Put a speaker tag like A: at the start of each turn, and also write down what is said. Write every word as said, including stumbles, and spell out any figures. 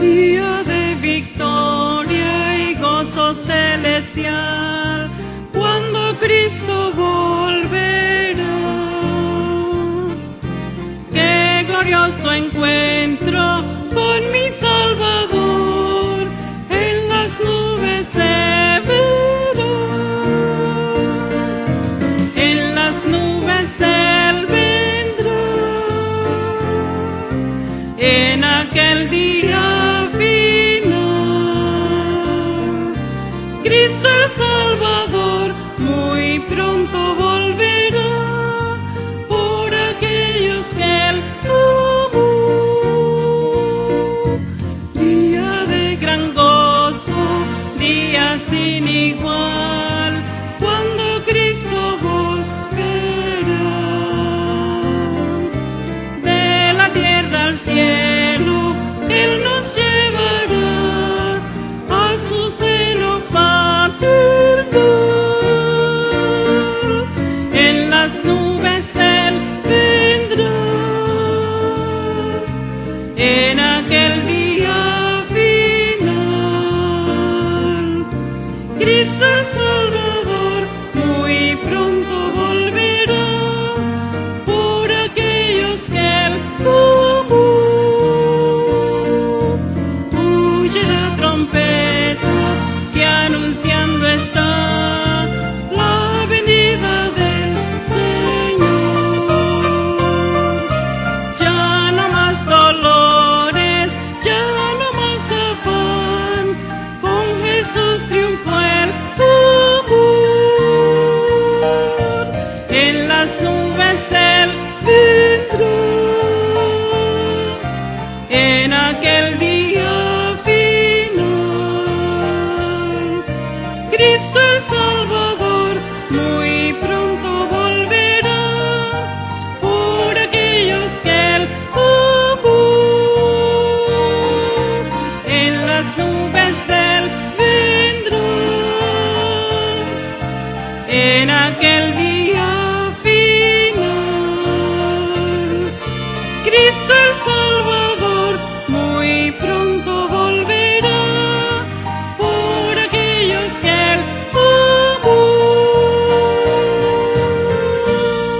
A: Día de victoria y gozo celestial, cuando Cristo volverá. Qué glorioso encuentro con mi Salvador, en las nubes se verá. En las nubes Él vendrá, en aquel día final. Cristo el Salvador muy pronto volverá por aquellos que Él amó. Día de gran gozo, día sin igual, cuando Cristo volverá. De la tierra al cielo Él nos llevará a su seno paternal. En las nubes Él vendrá, en aquel día final. Cristo el Salvador muy pronto volverá por aquellos que Él amó. Huye la trompeta que anunciando está la venida del Señor. Ya no más dolores, ya no más afán, con Jesús triunfó el amor. En las nubes Él vendrá, en aquel día